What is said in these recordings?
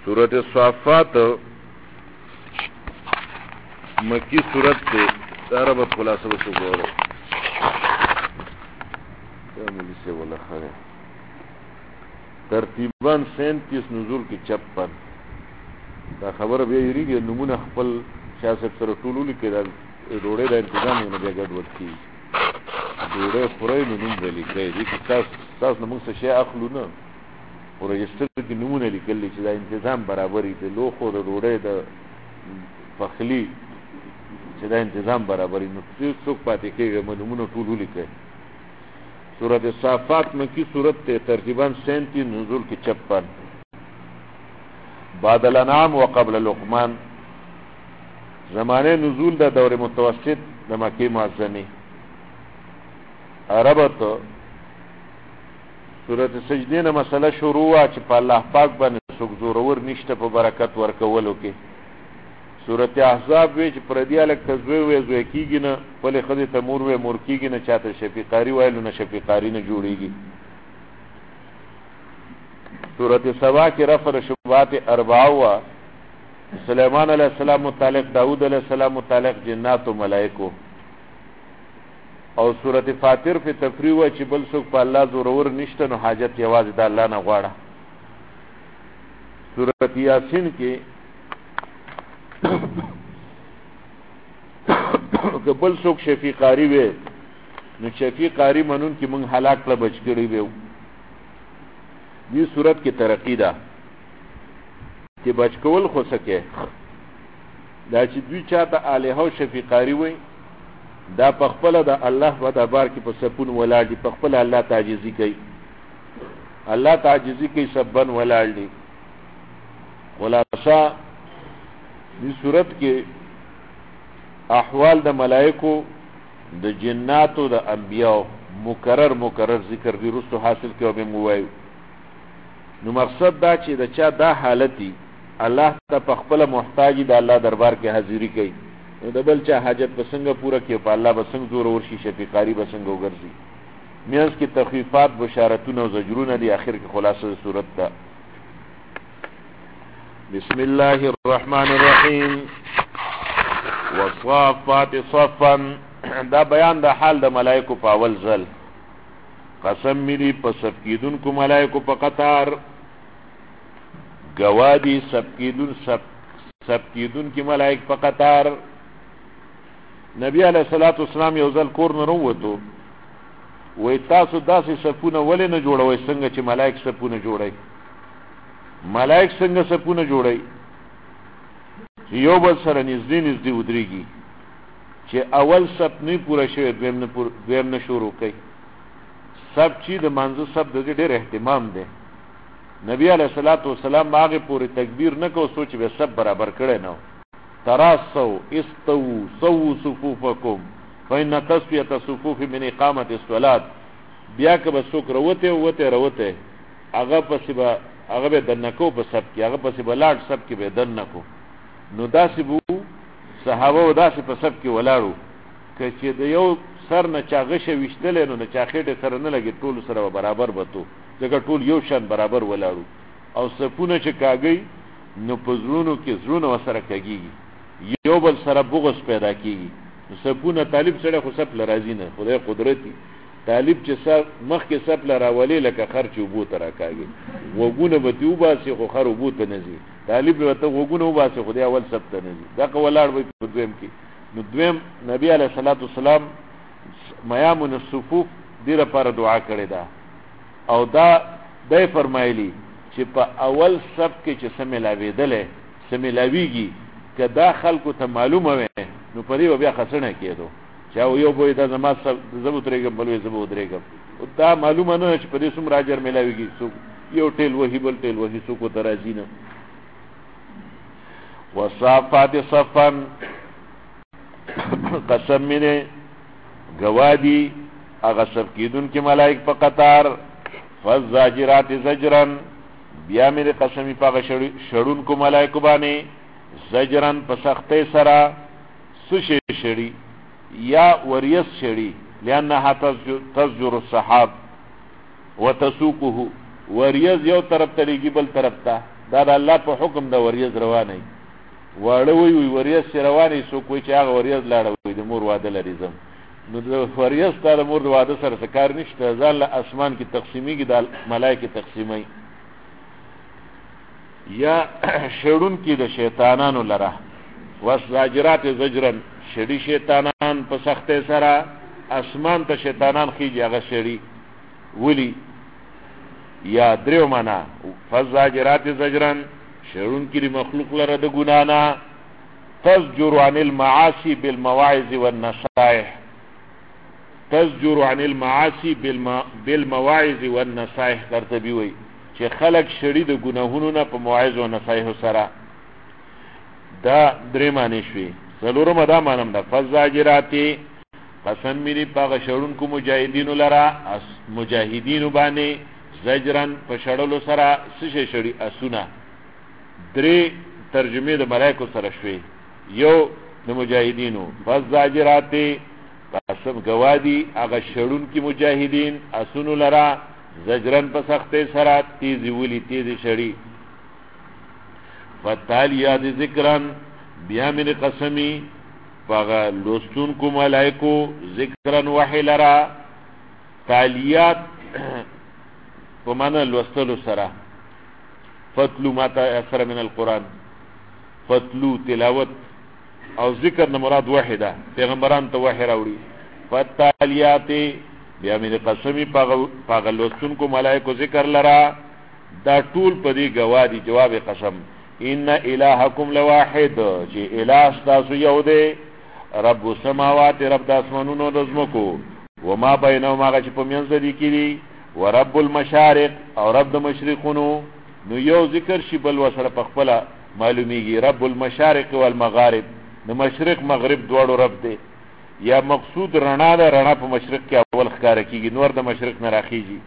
سورۃ الصافات مکی سورت تے ربط خلاصہ بسو گورو ملی سے والا خرے ترتیباً 37 نزول کی 56 دا خبر بیا یری گی نمون خپل شاہ صاحب سر طولو لکی دا دوڑے دا انتظام ہونا بیا گرد ود کی دوڑے خورای نمون دا لکی دی که تاس نمون سا شیع اخلو نا و رجسٹر کی نمون لکل لی چی دا انتظام برابری دا لوخو دا دوڑے دا پخلی چی دا انتظام برابری نو سوک پاتے که گا نمون طولو لکی سورت صافات مکی سورت تے ترتیباً 37 نزول کی 56 بعد الانعام و قبل لقمان زمانے نزول دا دور متوسط دا مکی معظمی عربت سورت سجدین مسئلہ شروع چی پا اللہ پاک بانی سوک زورور نشتا پا برکت ورکولو کی سورت احزاب وی چی پردی علک تزوی وی کی گی نا پلی خود تمور وی مور کی گی نا چاہتا شفیقاری ویلو نا شفیقاری نا جوڑی گی سورت سبا کی رفع شبہات اربعوا سلیمان علیہ السلام متعلق داود علیہ السلام متعلق جنات و ملائکو اور سورت فاتر فی تفریح چی بل سوک پا اللہ زورور نشتا نو حاجت یواز دا اللہ نا غوارا سورت یاسین کی که بل سوک شفیقاری وی نو شفیقاری منون کی منگ حلاک لبچ کری ویو دی صورت کی ترقی دا کہ بچ کول خو سکے دا چې دوی چاہتا آلیہ و شفیقاری وی دا پخپل دا اللہ و دا بار کی پسپون ولار دی پخپل اللہ تعجزی کئی اللہ تعجزی کئی سبن ولار دی خلاصہ دی صورت کے احوال دا ملائکو دا جناتو دا انبیاء مکرر ذکر دی رستو حاصل کیو بے موائیو نو مقصد دا چی دا چا دا حالتی اللہ تا پخپل محتاجی دا اللہ دربار کے حاضری کئی نو دا بل چا حاجت بسنگا پورا کیو پا اللہ بسنگ زور ورشی شفیقاری بسنگا گرزی میانس کی تخفیفات بشارتون و زجرون دی آخر کی خلاصہ صورت دا بسم اللہ الرحمن الرحیم والصافات صفا دا بیان دا حال دا ملائکو پا اول زل قسم میری پا سبکیدون کو ملائکو پا قطار گوادی سبکیدون کی ملائک پا قطار نبی علیہ السلام یوزل کور نروتو وی تاسو داسی سپون ولی نجوڑا سنگا چی ملائک سپون جوڑای ملائک سنگا سپون جوڑای یو بل سر نزدی ودریگی چی اول سپ نی پورا شوید دویم نشورو کئی سب چی دا منزو سب دا دیر احتمام دے نبی علیہ السلام آگے پوری تکبیر نکو سوچی بے سب برابر کرے نو تراسو استو سو صفوفکم فإن تصفیت صفوف من اقامت الصلاة بیا که بسوک روتے اغا بے دنکو پا سب کی اغا پسی بلاڈ سب کی بے دنکو نو داسی بو صحابه و داسی پا سب کی ولارو که چی دا یو سر نچا غش وشتلے نو نچا خیٹ سر نلگی طول سر برابر بتو جگہ طول یو شان برابر ولارو او سپونه چه کاگئی نو پزرونو کی زرونو و سر کگی یو بل سر بغض پیدا کیگی سپونه طالب سره خو سپ لرازی نه خدای قدرتی طالب چې سر مخ کې سپ لراولی لکه خرچ وبو ترا کاږي وګونه به دیو باسي خو خر وبو ته نزي طالب ته وګونه وباسي خدای اول سپ ته نزي دا کولاړ وي په دویم کې نو دویم نبی علیہ الصلوۃ والسلام میامن الصفوف ډیره پر دعا کړې ده او دا دای فرمایلی چې په اول سب کې چې سملاویږي کدا خلکو ته معلومه وي نو پرې بیا خسنه کېدو چاو یو بوی دا زما زبو درېګم بلوي زبو درېګم دا معلومه نه چې پرې سم راجر ملاویږي سو یو ټیل وਹੀ بل ټیل وਹੀ سو کو ترازی نه وصافات صفا قسم منه گوادی اغا سبکیدون کی ملائک پا قطار فالزاجرات زجرن بیا میرے قسمی پا شڑون کو ملائکو بانے زجرن پا سختے سرا سشے شڑی یا وریس شڑی لانها تزجر الصحاب وتسوقه وریز یو طرف تلیگی بل طرف تا دا د الله په حکم د وریځ روانه واړه وي وریځ چې روانه سو کوی چې هغه وریځ لاړه وي د مور واده لري زم نو د وریځ ته د مور واده سره کار نشته ځان له اسمان کې تقسیمیږي د ملائکه تقسیمي یا شړون کې د شیطانانو لره وساجرات زجرن شړی شیطانان په سخته سره اسمان ته شیطانان خيږي هغه شړی ولی یا دریو معنا فزاجرات زجرن شړون کې مخلوق لره د ګنانا تزجر عن المعاصي بالمواعظ والنصائح تزجر عن المعاصي بالمواعظ والنصائح قرطبي وي چې خلق شړی د ګناهونو نه په مواعظ او نصائح سره دا درې معنی شوي څلورم دا معنی ده فزاجرات قسم مری پاغه شړون کو مجاهدین لرا مجاهدین باندې زجرن په شړلو سره سشه شړی اسونه درې ترجمه د ملائکه سره شوي یو د مجاهدینو فزاجرات قسم گوادی هغه شړون کی مجاهدین اسونو لرا زجرن په سخته سره تیزی ولی تیزی شړی فتالیات ذکرن بیا من قسمی پاغا لوستون کو ملائکو ذکرن وحی لرا تالیات پمانا لوستلو سرا فتلو ما تأثر من القرآن فتلو تلاوت او ذکر نمراد وحی دا پیغمبران تا وحی راوڑی فتالیات بیا من قسمی پاغا لوستون کو ملائکو ذکر لرا دا طول پدی گوادی جواب قسم ان الہکم لواحد چی الہ ستاسو یو دے رب السماوات رب د اسمانونو د زمکو وما بینهما هغه چې په منځ دی کړي ورب المشارق او رب د مشرقونو نو یو ذکر شي بل وسره په خپل معلومیږي رب المشارق والمغارب د مشرق مغرب دواړو رب دی یا مقصود رڼا ده رڼا په مشرق کې اول ښکار کیږي نور د مشرق نه راخیږي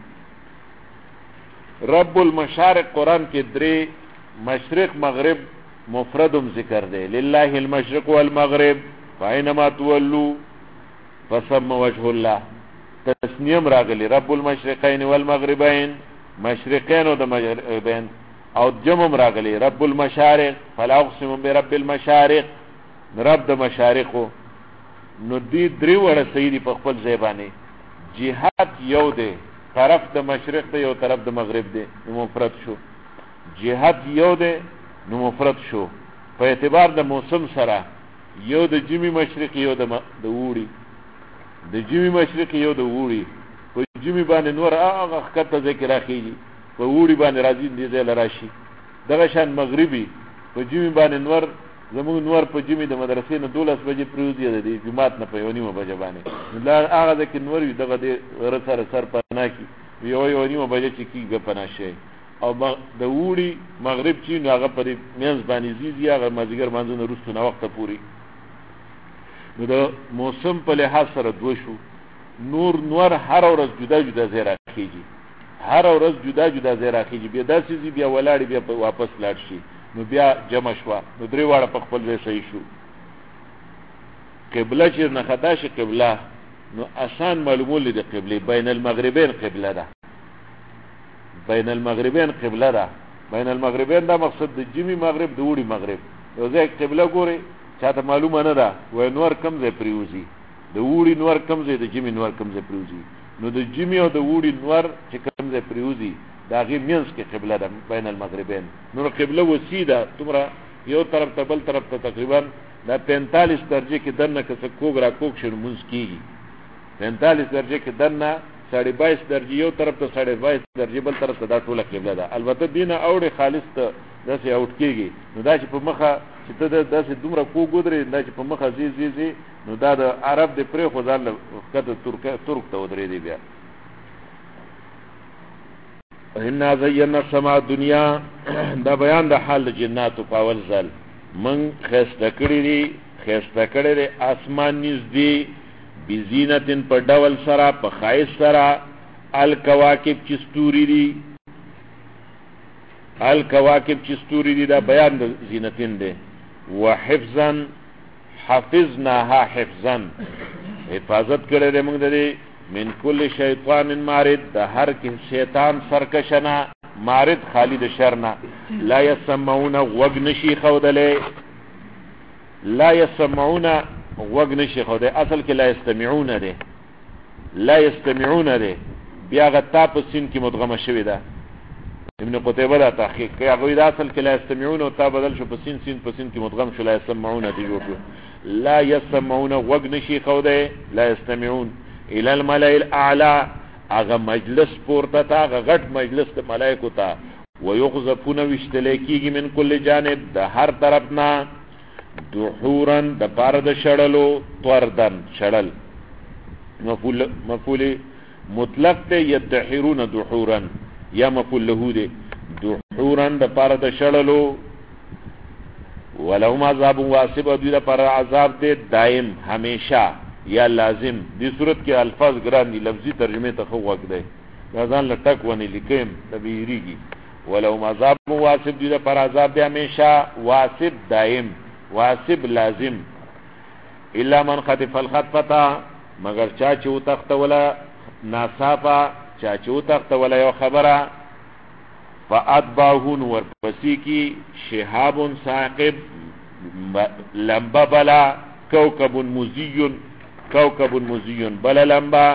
رب المشارق قران کې درې مشرق مغرب مفردم ذکر دی لله المشرق والمغرب فاینما تولوا فثم وجه الله تسنیم راغلی رب المشرقین والمغربین مشرقین او د مغربین او جمع راغلی رب المشارق فلا اقسم برب المشارق رب د مشارقو نو دی درې وړه سیدی په خپل زبانه جهاد یو دی طرف د مشرق دی یو طرف د مغرب دی نو مفرد شو جهاد یو دی نو مفرد شو په اعتبار د موسم سره یو د جمی مشرق یو د وړي د جمی مشرق یو د وړي په جمی باندې نور هغه خطه ذکر راخیږي په وړي باندې راځي دې ځل راشي دغه شان مغربي په جمی باندې نور زموږ نور په جمی د مدرسې نه 12 بجې پروزي د جمعات نه په یونیمه بجې باندې لا هغه ځکه نور دغه د ورسره سر پنا کی یونیمه بجې چې کیږي پنا شي او د وړي مغرب چې هغه په منځ باندې زیږي هغه مازیګر منځونه روستو نه وخت پوري نو د موسم په لحاظ سره دوه شو نور هر ورځ جدا جدا ځای راخیږي هر ورځ جدا جدا ځای راخیږي بیا داسې ځي بیا ولاړ بیا واپس لاړ شي نو بیا جمع شو نو درې واړه په خپل ځای صحیح شو قبله چې نه خطا شي قبله نو آسان معلومول دي قبله بین المغربین قبله ده بین المغربین قبله ده بین المغربین دا مقصد د جمی مغرب د وړي مغرب یو ځای قبله ګوري چاته معلومه نه ده وای نور کم ځای پریوزي د وړي نور کم ځای د جمی نور کم ځای پریوزي نو د جمی او د وړي نور چې کم ځای پریوزي دا غي مینس کې قبله ده بین المغربین نور قبله وسیده تمره یو طرف ته بل طرف ته تقریبا دا 45 درجه کې دنه کڅ کوګ را کوګ شنو منځ کیږي 45 درجه کې دنه 22.5 درجه یو طرف ته 22.5 درجه بل طرف ته دا ټوله قبله ده البته دینه اوړي خالص ته داسې اوټ کیږي نو دا چې په مخه چې ته داسې دومره کوګودري دا چې په مخه زی نو دا د عرب د پرې خو ځل کته ترک ته ودرې دی بیا ان زینا السماء الدنيا دا بیان د حال جناتو په اول ځل من خسته کړی دی اسمان نږدې بزینتن په ډول سره په خایس سره الکواکب چستوري دي دا بیان د زینتین دی وحفظا حفظناها حفظا حفاظت کړی دی موږ د من کل شیطان مارد د هر کې شیطان سرکشنا مارد خالد شرنا لا يسمعون وغنشي خودله لا يسمعون وغنشي خوده اصل کې لا يستمعون ده لا يستمعون ده بیا غتا په سین کې مدغمه شوی ده ابن قتيبه دا تحقیق کوي هغه دا اصل کې لا يستمعون او تا بدل شو په سین په سین کې مدغم شو لا يسمعون دي جوړ لا يسمعون وغنشي خوده لا يستمعون الى الملأ الاعلى اغه مجلس پورته تا غټ مجلس د ملائکو ته ويغزفون وشتلکیږي من کل جانب د هر طرفنا دحورن د پاره د شړلو طردن شړل مفعول مطلق ته يدحرون دحورن یا مفعول له دي دحورن د پاره د شړلو ولهم عذاب واسب او د پاره عذاب دې دائم همیشه یا لازم دې صورت کې الفاظ ګران دي لفظي ترجمه ته خو وخت دی ځان لټک ونی لیکم تبيریږي ولهم عذاب واسب دې پر عذاب دې همیشه واسب دائم واسب لازم الا من خطف الخطفه مگر چا چې وتخت ولا ناصافه چا چې وتخت ولا یو خبره فاتبعون ورپسې کی شهاب ثاقب لمبا بلا کوكب مزيون بلا لمبا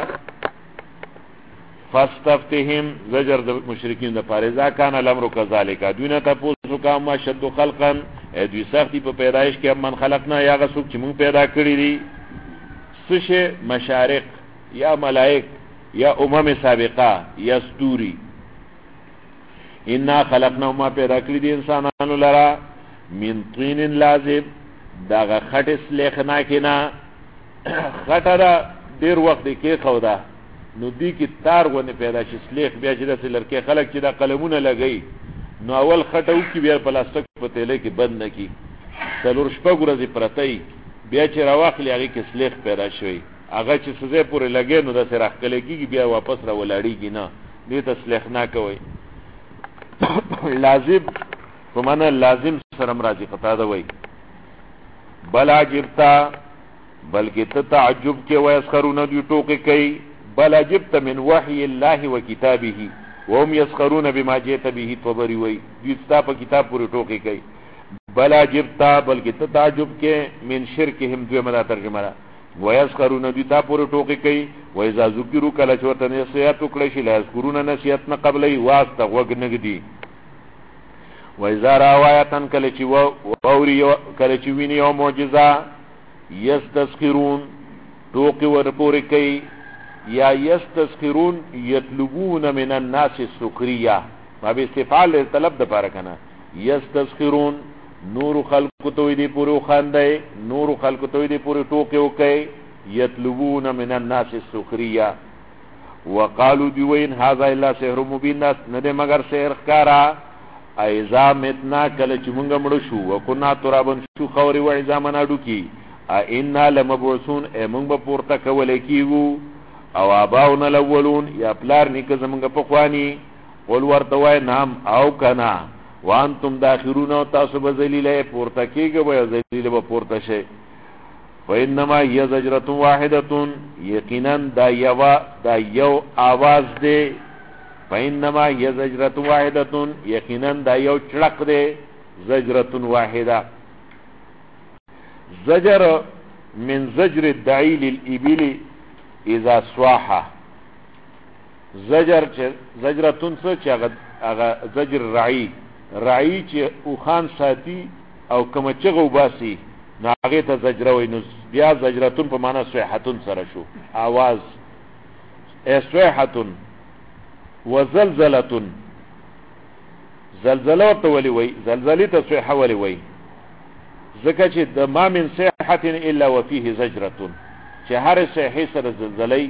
فاستفتهم زجر د مشرکین د فارزا کان الامر كذلك دونه تاسو کا ما شد خلقا دوی سختي په پیدایش کې من خلقنا یا غسوک چې مون پیدا کړی دي سشه مشارق یا ملائک یا سابقه یا ستوري انا خلقنا ما پیدا کړی دي انسانانو لرا من طين لازب داغه خټ سلیخنا کینا خټره ډیر وخت کې خودا نو دی کی تار غونه پیدا شي سلیخ بیا چې د لړکې خلک چې د قلمونه لګي نو اول خټو کې بیا پلاستیک په تیلې کې بند نکي څلور شپه ورځې پرتای بیا چې راوخلی هغه کې سلیخ پیدا شوی هغه چې سزه پورې لګي نو د سره خلک کېږي بیا واپس را ولاړیږي نه دې ته سلیخ نه کوي لازم په معنا لازم سره راځي قطاده وای بل عجبتا بلکې ته تعجب کې ويسخرون دی ټوکې کوي بل عجبت من وحي الله وكتابه وهم يسخرون بما جئت به طبري وي دې ستا په کتاب پورې ټوکې کوي بل عجبتا بلکې ته تعجب کې من شرکهم دوی مدا ترجمه را ويسخرون دی تا پورې ټوکې کوي واذا ذکروا کله چوته نصيحت وکړي شي لا يذكرون نصيحت نه قبلې واسطه وګنګدي واذا راوایتن کله چې ووري کله چې ویني او معجزه يستسخرون ټوکې ور پورې کوي یا يستسخرون يطلبون من الناس السخريه ما به استفعال طلب د پاره کنه يستسخرون نور خلق تو دې پورو خاندای نور خلق تو دې پورو ټوکې وکي يطلبون من الناس السخريه وقالوا دوين هذا الا سحر مبين نه دې مگر سحر ښکارا ايذا متنا کله چې مونږ مړ شو وکنا ترابن شو خوري و ايذا منادو کی ان لمبعثون مونږ به پورته کولې کیو او اباون الاولون یا پلار نیکه زمونږ په خواني ول ورته وای نام او کنا وانتم داخرون او تاسو به ذلیله پورته کیږي به ذلیله به پورته شي وانما هي زجره واحده یقینا دا یو आवाज دی فانما هي زجره واحده یقینا دا یو چړق دی زجره واحده زجر من زجر الدعيل الابل اذا صاح زجرتون څه چې هغه زجر رعی چې او خان ساتي او کوم چغه وباسي نو هغه ته زجر وای نو بیا زجرتون په معنا صيحتون سره شو आवाज صيحتون وزلزلتون زلزله ته ولي وای زلزلې ته صيحه ولي وای ځکه چې د ما من صيحه الا وفيه زجرتون چې هر صيحه سره زلزلې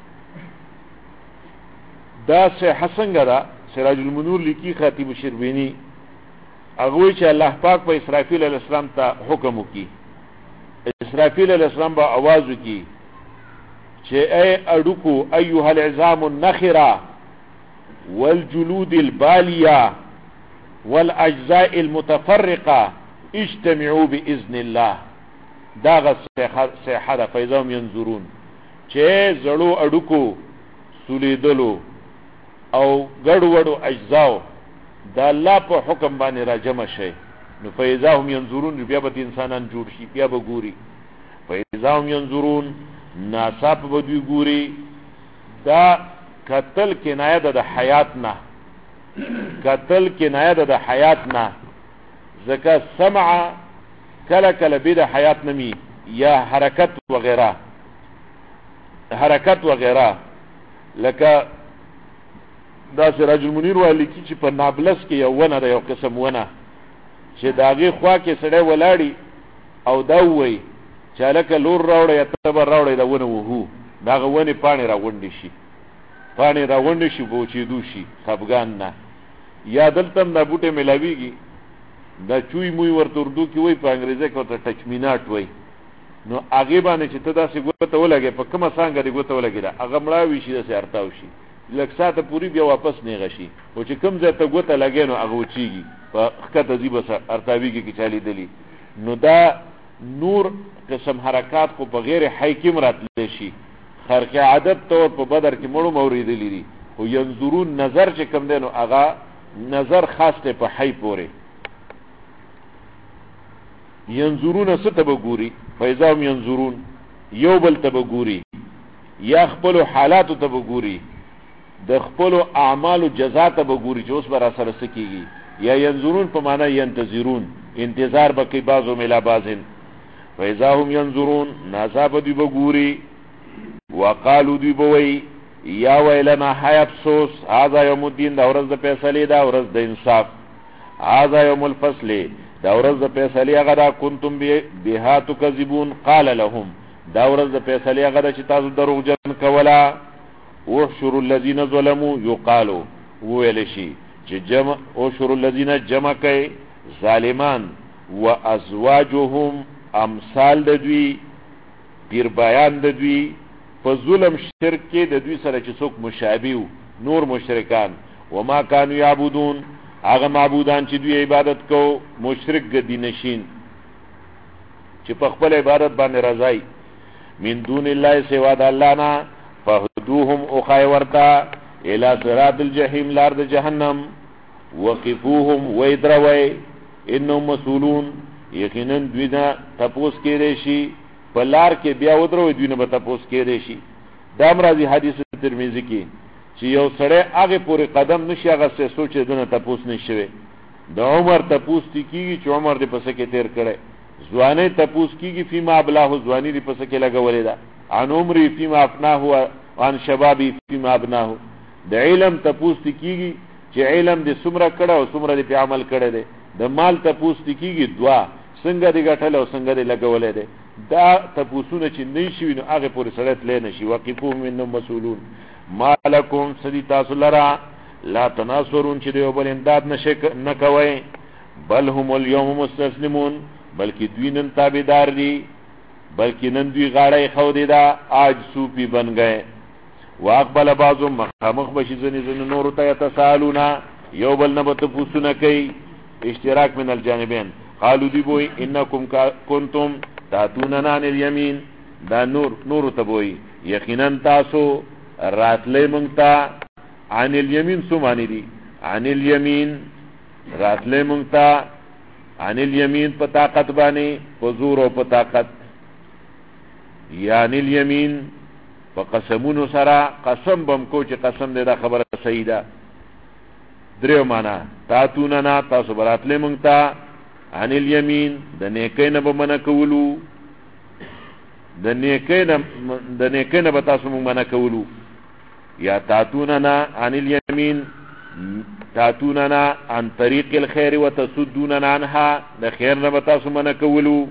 دا صيحه څنګه ده سراج المنور لیکي خطیب شربینی هغه چې الله پاک په اسرافیل علیہ السلام ته حکم وکي اسرافیل علیہ السلام به आवाज وکي چې اي اډوکو ايها العظام النخره والجلود الباليه والاجزاء المتفرقه اجتمعوا باذن الله دا صيحه فیضم ينظرون چې زړو اډوکو سولیدلو او ګډوډو اجزاو دا الله په حکم باندې را جمع شي نو فاذا هم ينظرون بیا به انسانان جوړ شي بیا به ګوري فاذا هم ينظرون ناصاب به دوی ګوري دا قتل کنایه د حیات نه قتل کنایه د حیات نه ځکه سمع کله کله به د حیات نمی یا حرکت وغیرہ لکه دا سراج المنیر والی کی چې په نابلس کې یو ونه د یو قسم ونه چې داغه خوا کې سړی ولاړی او دا وای چې لکه لور راوړی یا تبر راوړی دا ونه وهو داغه ونه پانی راغونډي شي بوچې دوشي خفغان نه یا دلتم دا بوټه ملاویږي دا چوي موي ورته اردو کې وای په انګریزي کې ورته ټچمیناټ وای نو هغه باندې چې ته داسې ګوته ولګي په کومه څنګه دی ګوته ولګي دا هغه مړاوي شي داسې ارتاو شي لکه ساته پوری بیا واپس نه غشي او چې کوم ځای ته ګوته لګي نو هغه وچیږي په خکته دی بس ارتاویږي کې چالي دلی نو دا نور قسم حرکات کو بغیر حکم راتل شي خرق عادت طور په بدر کې مړو موریدلی دي او ينظرون نظر چې کم دینو هغه نظر خاص ته په حی پوره ينظرون ستبغوري فاذا ينظرون یو بل تبغوري یا خپل حالات تبغوري د خپل اعمال جزاء تبغوري چې اوس بر اثر سکیږي یا ينظرون په معنا ينتظرون انتظار بکی بعضو ملا بعضن فاذا هم ينظرون ناصاب دی بغوري وقالو دی بوي یا ویلنا حی افسوس هذا یوم الدین دا ورځ د فیصله دا ورځ د انصاف هذا یوم الفصل دا ورځ د فیصله هغه دا کنتم بها تکذبون قال لهم دا ورځ د فیصله هغه چې تاسو دروغجن کولا وحشر الذين ظلموا يقالوا ویل شي چې جمع وحشر الذين جمع کوي ظالمان وازواجهم امثال د دوی پیر بیان د دوی په ظلم شرک کې د دوی سره چې څوک مشابه نور مشرکان وما كانوا يعبدون هغه معبودان چې دوی عبادت کو مشرک گدی نشین چې په خپل عبادت باندې راځي من دون الله سوا د الله نه فهدوهم او خای ورتا الى صراط الجحیم لار د جهنم وقفوهم ويدروي انهم مسئولون یقینا دوی نه تپوس کېږي شي په لار کې بیا ودروي دوی نه به تپوس کېږي شي دا مرضی حدیث ترمذی کې چې یو سړی هغه پورې قدم نشي هغه څه سوچ دنه تپوس نشوي د عمر تپوس کیږي چې عمر دې پسې کې تیر کړي ځواني تپوس کیږي فيما ابلاه ځواني دې پسې کې لګولې ده عن عمري فيما افناه وعن شبابي فيما ابناه د علم تپوس کیږي چې علم دې څومره کړه او څومره دې په عمل کړه ده د مال تپوس کیږي دعا څنګه دې غټل او څنګه دې لګولې ده دا تپوسونه چې نشي نو هغه پورې سره تل نشي وقفوهم منهم مسئولون مالکم سدی تاسو لرا لا تناصرون چې دیو بل امداد نه کوي بل هم اليوم مستسلمون بلکې دوی نن تابعدار دي بلکې نن دوی غاړه خو دي دا آج سوپی بن گئے واقبل بعضهم مخامخ بشي زنی نور ته تسالون یو بل نه بت پوسونه کوي اشتراک من الجانبین قالوا دی بوئی انکم کنتم تاتوننا عن الیمین دا نور ته بوئی یقینا تاسو راتلې مونږه عن الیمین سو معنی دی عن الیمین راتلې مونږه عن الیمین په طاقت باندې په زور او په طاقت یعنی الیمین په قسمونو سره قسم بم کو چې قسم دې دا خبره صحیح ده دریو معنا تاتوننا تاسو براتلې مونږه عن الیمین د نیکین به من کولو د نیکین به تاسو مونږ من کولو یا تاتوننا عن الیمین تاتوننا عن طریق الخير وتصدوننا عنها د خیر نه به تاسو من کولو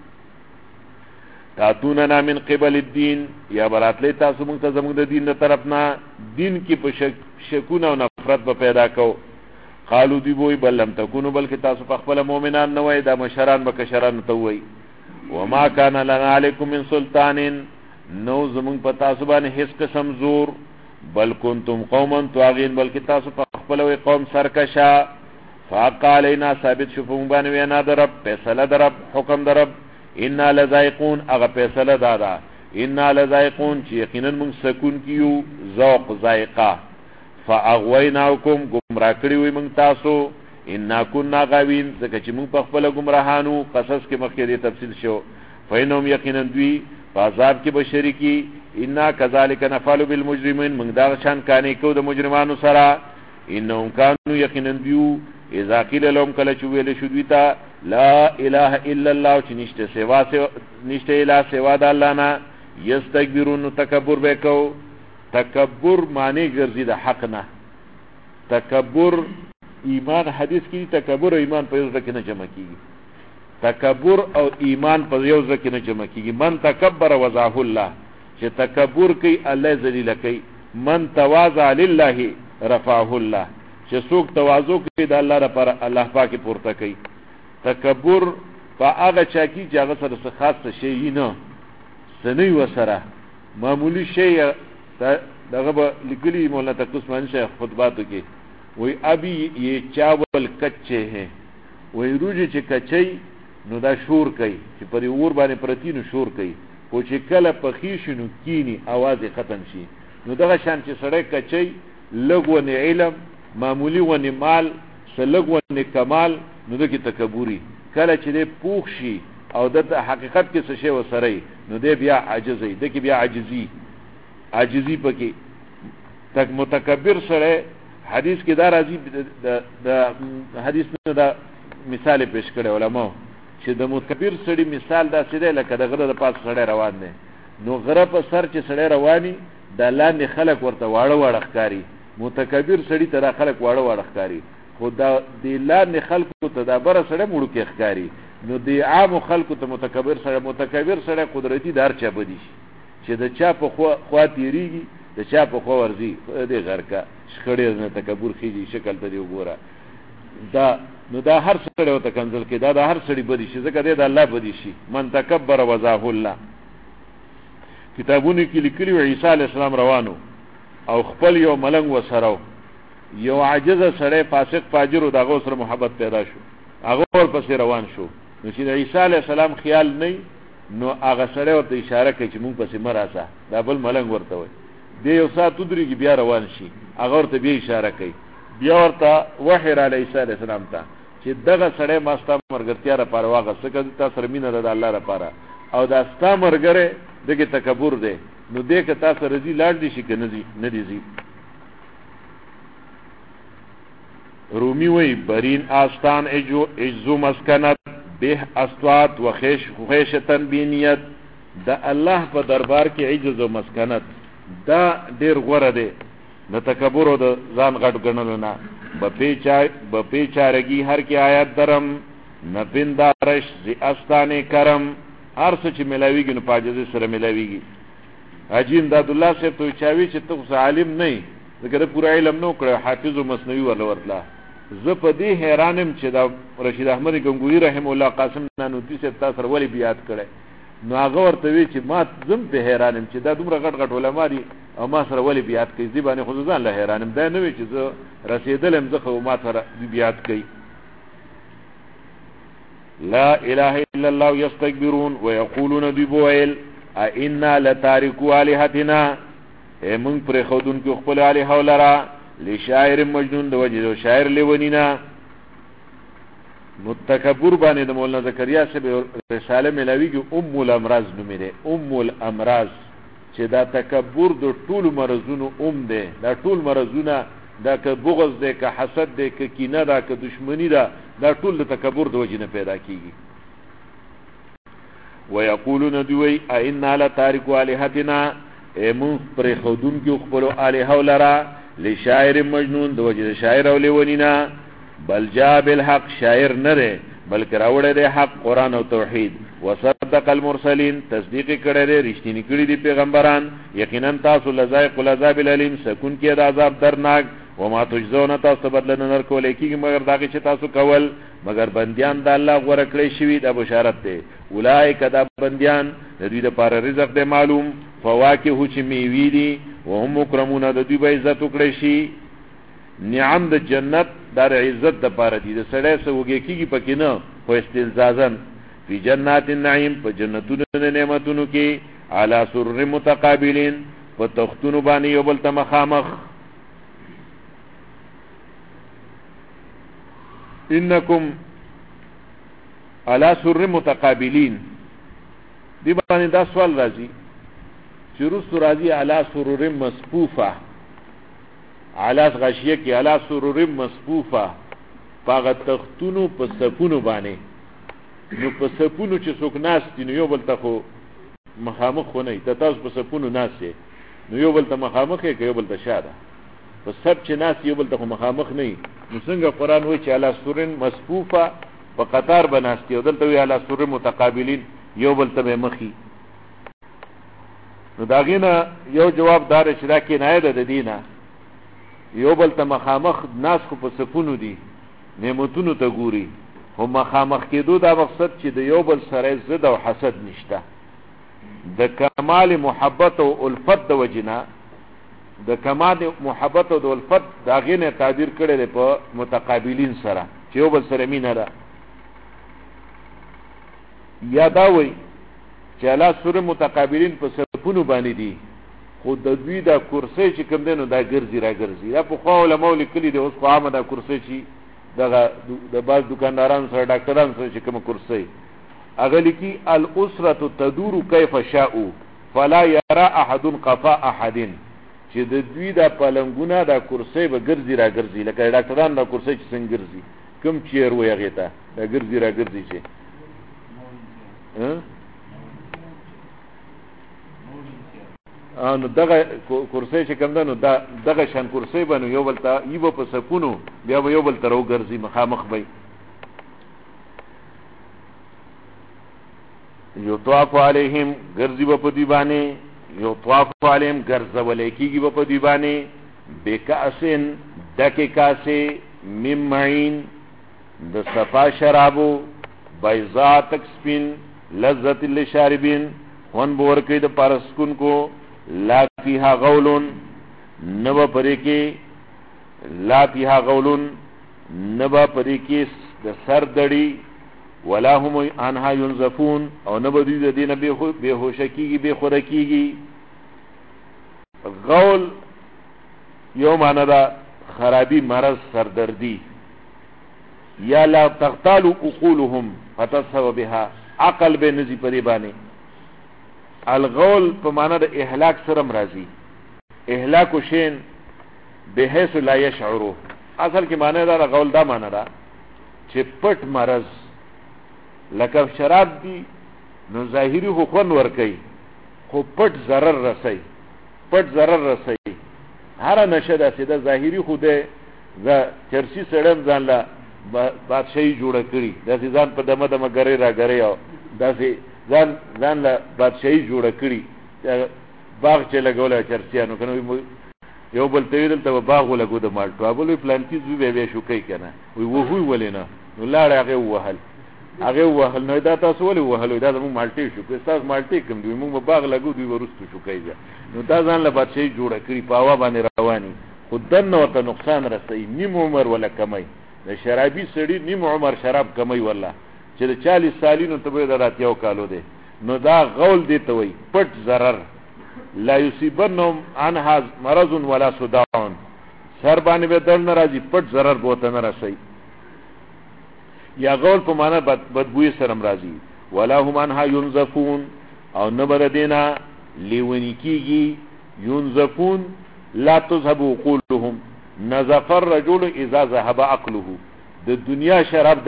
تاتوننا من قبل الدین یا براتلی تاسو مونږ ته زموږ د دین نه طرفنا دین کې په شکونه او نفرت به پیدا کو قالو دی بوئی بل لم تکونو بلکې تاسو په خپل مؤمنان نه وای دا مشران به کشران ته وای وما كان لنا علیکم من سلطان نو زمون په تاسو باندې هیڅ قسم زور بل کنتم قوما طاغین بلکې تاسو په خپل قوم سرکشا فقالینا ثابت شفون باندې وینا درب فیصله درب حکم درب ان لذائقون اغه فیصله دادا ان لذائقون چې یقینا موږ سکون کیو ذوق ذائقه فاغویناکم گمراه کړی وي موږ تاسو ان كنا غاوین ځکه چې موږ په خپل گمراهانو قصص کې مخکې دې تفصیل شو فینهم یقینا دوی په عذاب کې بشری کی ان كذلك نفعل بالمجرمين موږ دا شان کانی کو د مجرمانو سره انهم كانوا یقینا دوی اذا قيل لهم کله چې ویل شو دوی ته لا اله الا الله چې نشته اله سوا د الله نه یستكبرون تکبر وکاو تکبر معنی ګرځي د حق نه تکبر ایمان حدیث کې تکبر او ایمان په یو ځای کې نه جمع کیږي تکبر او ایمان په یو ځای کې نه جمع کیږي من تکبر وضعه الله چې تکبر کوي الله ذلیل کوي من تواضع لله رفعه الله چې څوک تواضع کوي د الله لپاره الله پاک پورته کوي تکبر په هغه چا کې چې هغه سره څه خاص شی نه سنوي وسره معمولی شی دغه به لیکلي مولانا تقدس مان شیخ خطباتو کې وی ابھی یہ چاول کچے ہیں وی روجی چې کچي نو دا شور کوي چې پر اور باندې پرتینو شور کوي خو چې کله پخې شنو کینی आवाज ختم شي نو دغه شان چې سړی کچي لګونه علم معمولی ونه مال سلګونه کمال نو دغه تکبوري کله چې دې پوښ شي او د حقیقت کې څه شی وسره نو دې بیا عاجزي دغه بیا عاجزي پکې تک متکبر سره حدیث کې دا راځي د حدیث نه دا مثال پیش کړي علماء چې د متکبر سړي مثال دا څه دی لکه د غره د پاس سړی روان دی نو غره په سر چې سړی رواني د لاندې خلک ورته واړه ښکاری متکبر سړي ته خلک واړه ښکاری خو دا د لاندې خلکو ته دا بره سړی مړو کې ښکاری نو د عام خلکو ته متکبر سړی قدرتي دار چا بدی چې د چا په خوا تیریږي د چا په خوا ورځي دې غر کا شخړې نه تکبر خېږي شکل ته دی وګوره دا نو دا هر سړی او تکنزل کې دا هر سړی بدی شي ځکه دې د الله بدی شي من تکبر وضعه الله کتابونه کې لیکلي و عیسی علی السلام روانو او خپل یو ملنګ وسره یو عاجز سړی فاسق فاجر او دغه سره محبت پیدا شو هغه ور پسې روان شو نو چې عیسی علی السلام خیال نه نو هغه سړی ورته اشاره کوي چې مونږ پسې مراسه دا بل ملنګ ورته وي دی یو سات درېږي بیا روان شي هغه ورته بیا اشاره کوي بیا ورته وحی علی عیسی علیه السلام ته چې دغه سړی ما ستا مرګرتیا لپاره واغسته که تا سره مینه ده د الله لپاره او دا ستا مرګری دغه تکبر دی نو دې که تا سره ځي لاړ دي شي که نه دي ځي رومی وی برین آستان اجزو مسکنت به استوات و خیشتن بینیت دا الله په دربار کې عجز و مسکنت دا ډیر غوره دی د تکبر او د ځان غټ ګڼلو نه بپی چارگی هر کی آیت درم نپندارش زی استان کرم هر څه چې ملاویږي نو پاجزه سره ملاویږي عجین داد الله صاحب تو چاوي چې تو عالم نه ذکر پورا علم نو کړ حافظ مسنوی ولا ورلا زه په دې حیرانم چې دا رشید احمد گنگوی رحم الله قاسم نانوتی صاحب تاسو ولی بیات کړي نو هغه ورته وی چې ما زم په حیرانم چې دا دومره غټ علما دي او ما سره ولی بیات کوي ځبانه خصوصا له حیرانم دا نه وی چې زه رسیدلم زه خو ما سره بیات کوي لا اله الا الله یستكبرون ويقولون بويل ائنا لتاركوا الهتنا من پر خودن کې خپل الہ ولرا لشاعر مجنون د وجه شاعر لیونینا متکبر باندې د مولانا زکریا صاحب رساله ملاوی کې الامراض نومره الامراض چې دا تکبر د ټول مرزونو ده دا ټول مرزونه دا که بغض ده که حسد ده که کینه ده که دشمنی ده دا ټول د تکبر د وجه نه پیدا کیږي ويقولون دوی ائنا لتاركوا الهتنا ایمون پر خودون کې خپل الہ ولرا لشاعر مجنون د وجه شاعر او لیونینا بل جاء بالحق شاعر نره بلکې راوړی دی حق قرآن او توحید وصدق المرسلین تصدیق کړی دی رښتینی کړي دي پیغمبران یقینا تاسو لذائق العذاب الالم سکون کې د عذاب درناک وما تجزون تاسو بدل نه ورکول کېږي مگر داږي چې تاسو کول مگر بندیان د الله غوړه کړی شوی د بشارت دی اولئک د بندیان د دوی لپاره رزق دی معلوم فواکه چې میوې دي وهم مکرمون د دوی به عزت وکړي شي نعم د جنت در عزت د پاره دي د سړی سوګي کیږي پکې نه خو استلزازن فی جنات النعیم په جنتونو د نعمتونو کې علی سرر متقابلین په تختونو باندې یو بل ته مخامخ انکم علی سر متقابلین دی باندې دا سوال راځي چې رسو راځي علی سرور مصفوفه علی غشیه کې علی سرور مصفوفه پاغه تختونو په صفونو باندې نو په صفونو چې څوک ناس دي نو یو بل ته خو مخامخ خو نه ته تاسو په صفونو ناس یې نو یو بل ته مخامخ یې یو بل ته شاده په سب چې ناس یو بل ته مخامخ نه نو څنګه قرآن وایي چې علی سرور مصفوفه په قطار بناستي او دلته وی علی سرور متقابلین یو بل ته مخي نو داغینه یو جواب دار چې دا کنایه ده د دینه یو بل ته مخامخ ناس خو په صفونو دي نعمتونو ته ګوري خو مخامخ کېدو دا مقصد چې د یو بل سره ضد او حسد نشته د کمال محبت او الفت د وجنا د کمال محبت او د الفت دا غینه تعبیر کړي دی په متقابلین سره چې یو بل سره مینه ده یا دا وای چې الله سره متقابلین په صفونو باندې دي خو د دوی دا کرسي چې کوم دینو دا ګرځي را ګرځي دا په خو علماء لیکلي دي اوس خو عامه دا کرسي چې دغه د باز دکاندارانو سره ډاکټرانو سره چې کوم کرسي هغه لیکي الاسره تدور کیف شاء فلا يرى احد قفا احد چې د دوی دا پلنګونه دا کرسي به ګرځي را ګرځي لکه ډاکټرانو دا کرسي چې څنګه ګرځي کوم چیر وي هغه ته دا ګرځي را ګرځي چې نو دغه کرسي چې کوم ده نو دغه شان کرسي باندې یو بل ته یو په سکونو بیا یو بل ته راوګرځي مخامخ وي یو طواف علیهم ګرځي په دی باندې یو طواف علیهم ګرځول کیږي په دی باندې بکاسن دکه کاسه ممعين د صفا شرابو بیضا تکسپین لذت للشاربین وان بور کې د پارسکون کو لا فيها غول نبا پریکی لا فيها غول نبا پریکی د سر دړي ولا هم انها ينزفون او نبا دوی د دینه به هوشکیږي به خورکیږي غول یوم انا دا خرابی مرض سردردی یا لا تغتالوا عقولهم فتصوا بها عقل به نزی پری باندې الغول په معنا د اهلاك سره مرضی اهلاك شین بحيث لا يشعروا اصل کې معنی دا غول دا معنی دا چې پټ مرض لکه شراب دی نو ظاهری خو خون ور کوي خو پټ ضرر رسي هر نشه ده سیده ظاهری خو ده چرسی سړم ځان لا بادشاہي جوړه کړی داسې ځان په دمه دمه ګری را ګری او داسې ځان لا بادشاہي جوړه کړی باغ چې لګول چرسیانو کنه یو بل تیدل ته باغ ولګو د مالټو ابل پلان کې زوی به شو کوي کنه وی وهوی ولینا نو لاړ هغه وهل نو دا تاسو ولې وهل دا موږ مالټي شو که تاسو مالټي کوم دی موږ باغ لګو دی ورستو شو کوي نو دا ځان له بادشاہي جوړه کړی پاوا باندې رواني خودن ورته نقصان رسي نیم عمر ولا کمای د شرابي سړي نیم عمر شراب کمای والله چې 40 سالینو ته به راتیو کالو دی نو دا غول دی ته وای پټ ضرر لا یصيبنهم عنها مرض ولا صداع سر باندې به درد ناراضي پټ ضرر بوته نه رسي یا غول په معنا بدبوئی سره مرضی ولا هم عنها ينزفون او نبر دینا لیونی کیږي ينزفون لا تذهب عقولهم نزف الرجل اذا ذهب عقله د دنیا شراب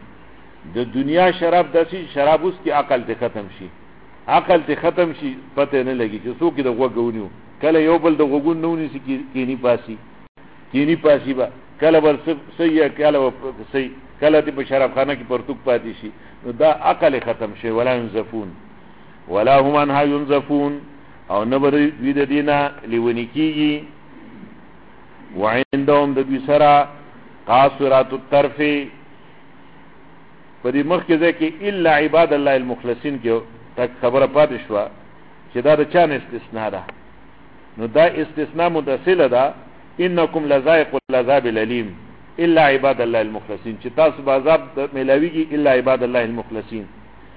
دسی شراب اوس کی عقل ته ختم شي پته نه لګي چې څوک د غوګونیو کله یو بل د غوګون نونی سي کینی پاسی با کله بل سي کله دې په شراب خانه کې پرتوک پاتې شي نو دا عقل ختم شي ولا ينزفون ولا هم انها ينزفون او نبر دوی د دینه لیونی کیږي وعندهم د دوی سره قاصرات الطرف په دې مخ کې ځکه الا عباد الله المخلصین کې تک خبره پاتې شو چې دا د چا نه استثناء ده نو دا استثناء متصله ده انکم لذائق العذاب الالم الا عباد الله المخلصین چې تاسو به عذاب ملاویږي الا عباد الله المخلصین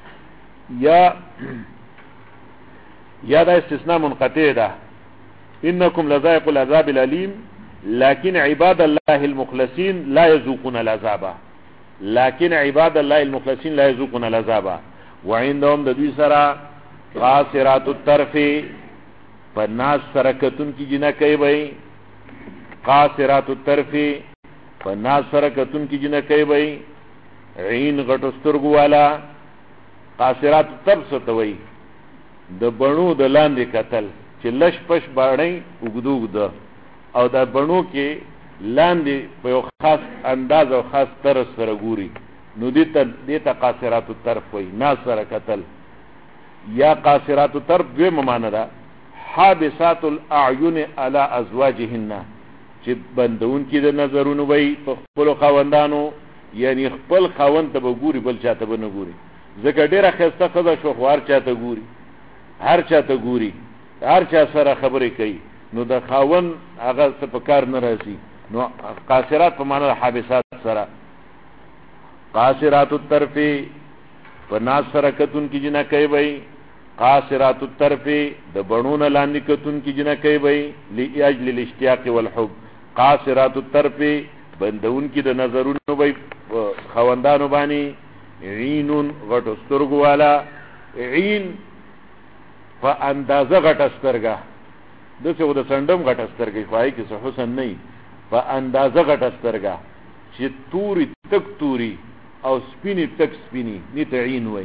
یا دا استثناء منقطع ده انکم لذائق العذاب الالم لكن عباد الله المخلصین لا يذوقون العذاب لكن عباد الله المخلصین لا یذوقون العذاب وعندهم د دوی سره قاصرات الطرف پناس سرکتون کی جنکای وای قاصرات الطرف پناس سرکتون کی جنکای وای عین غټو سترګو والا قاصرات الطرف ستوي د بڼو د لاندې قتل چې لش پش باړې وګدو او د بڼو کې لاندې په یو خاص انداز او خاص طرز سره ګوري نو دې ته قاصرات الطرف وای ناس سره قتل یا قاصرات الطرف دوی معنی ده حابسات الاعین علی ازواجهن چې بندون کې د نظرونو وای په خپل خاوندانو یعنی خپل خاوند ته وګوري بل چاته به نه ګوري ځکه ډیره خسته خزه شو خوار چاته ګوري هر چاته ګوري هر چا سره خبرې کوي نو د خاوند هغه څه په کار نه راځي نو قاصرات په معنی حابسات سره قاصرات الطرف په ناس سره کتون کی جنا کوي وای قاصرات الطرف د بڼون لاندې کتون کی جنا کوي وای لاجل الاشتیاق والحب قاصرات الطرف بندون کی د نظرونو وای خوندانو باندې عینون غټو سترګو والا عین په اندازه غټه سترګه دغه د سندم غټه سترګې پای کې څه حسن نه په اندازه غټه سترګه چې توري تک توري او سپینی تک سپینی نیت عین وای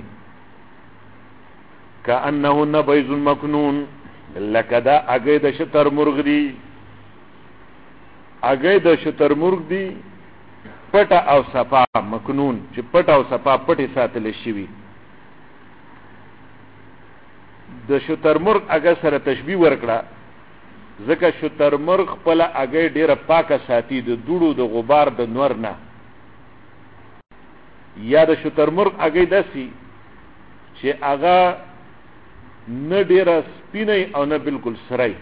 کأنه بیض مکنون لکدا اگې د شتر مرغ دی اگې د شتر مرغ دی پټه او صفا مکنون چې پټه او صفا پټي ساتل شي د شتر مرغ اگې سره تشبیه ورکړه ځکه شتر مرغ خپل اگې ډیره پاکه ساتي د دوړو د غبار د نور نه یا د شتر مرغ اگې داسي چې هغه نه ډیره سپینه او نه بالکل سرای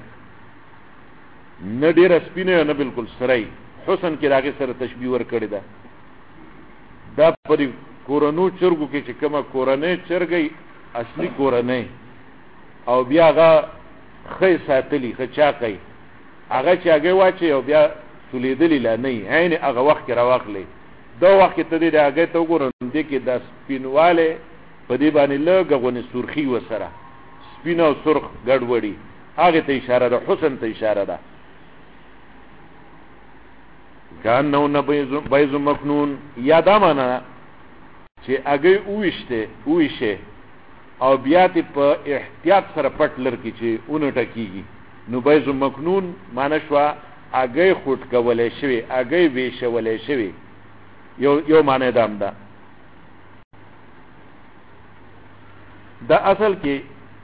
نه ډیره سپینه او نه بالکل سرای حسن کې راغی سره تشبیه ور کړی دا پر کورونو چرګو کې چې کومه کورنۍ چرګي اصلي کورنۍ او بیا هغه خې ساتلی خچا کوي هغه چې هغه واچي او بیا تولیدلی لا نه عین هغه وخت راوخلې دا وخت ته دې هغه ته وګورم دې کې د سپینواله په دې باندې لږه سرخی وسره سپین او سرخ ګډوډي هغه ته اشاره ده حسن ته اشاره ده کانو نه بیض مکنون یادا معنا چې هغه وښته او بیا ته په احتیاط سره پټ لرکی چې اون ټکیږي نو بیض مکنون معنا شو هغه خټ کولې شوی هغه ویشولې شوی یو معنی دام ده دا اصل کې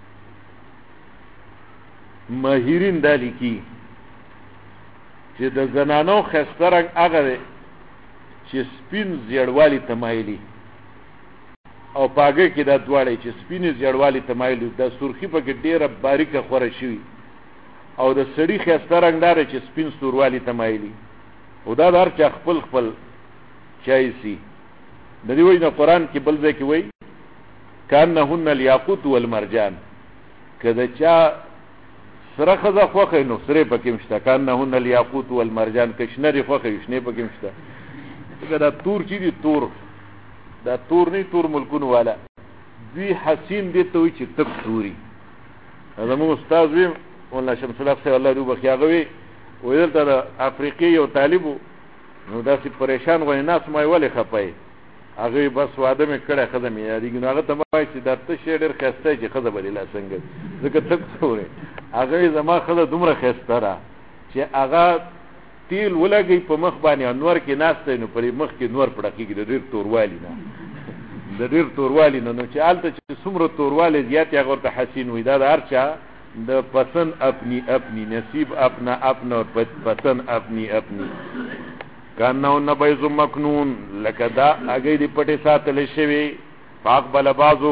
ماهرین دا لیکي چې د زنانو خسترنګ هغه چې سپین زیړوالی تمایلی او پاګه کې دا دواړي چې سپین زیړوالی تمایلی د سرخی په کې ډیره باریکه خوره شوی او د سړی خسترنګ دار چې سپین سوروالی تمایلی او دا هر چا خپل چایسی د دې وایي د قران کې بل ځای کې وایي کانهن الیاقوت والمرجان کله چا سره خزه خوخه نو سره پکې مشته کانهن الیاقوت والمرجان کشنری خوخه شنه پکې مشته دا تور چې دی تور دا تور نه تور ملکونو والا دوی حسین دي ته چې تک توري زموږ استاد وی مولا شمس الله صلی الله علیه وبخیاغوي ویل ته افریقي یو طالبو نو داسې پریشان غوښنه ناس مې ولې خپای هغه بس واده مې کړه خدای مې یادګنو هغه ته وایي چې درته شی ډېر خسته چې خدای بلې لا څنګه ځکه تک څوري هغه زما خدای دومره خسته را چې هغه تیل ولګي په مخ باندې انور کې ناشته نو پرې مخ کې نور پړکیږي د ډېر توروالی نه د ډېر توروالی نه نو چې آلته چې څومره توروالی زیات هغه ته حسین وي دا هر چا د پسند اپنی نصیب اپنا اور پسند اپنی کانو نبیض مکنون لکه دا اگئی دی پٹی ساتل شوی فاقبل